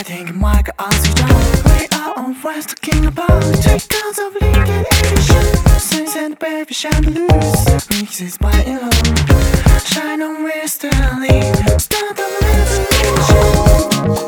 waiting Mike as you don't. We are always talking about because of limited edition. Since and baby chandeliers, mixes by alone. Shine on mystery, start a revolution.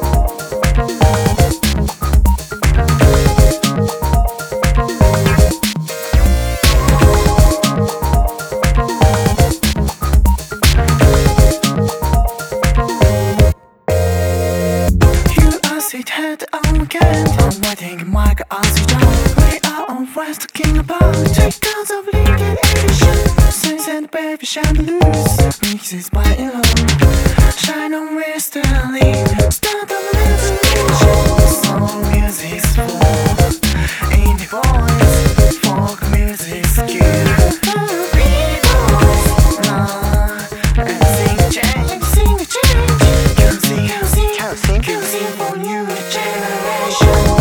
Sit head on weekend, I'm waiting Mike as you don't. We are always talking about because of limited edition. Since and baby chandeliers, mixes by alone. Shine on mystery, start a revolution. Soul music's full, indie boys, folk music's cute. B-boys, and sing change, sing the change. Can sing for new generation.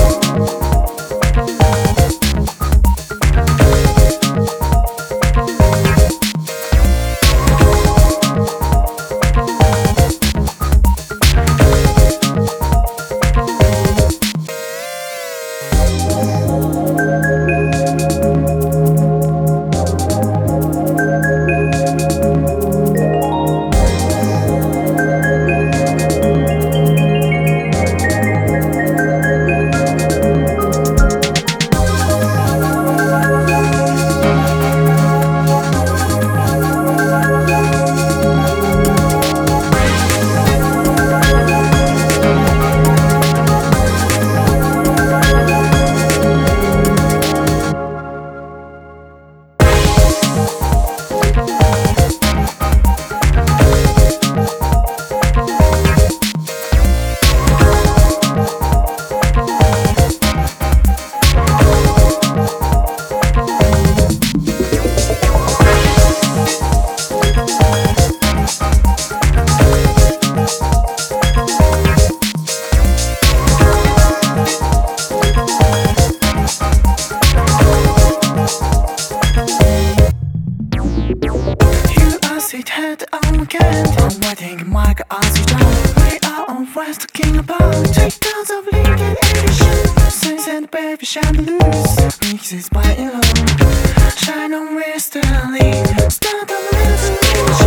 Sit head on weekend, I'm waiting Mike as you don't. We are always talking about because of limited edition. Since and baby chandeliers, mixes by alone. Shine on mystery, start a revolution.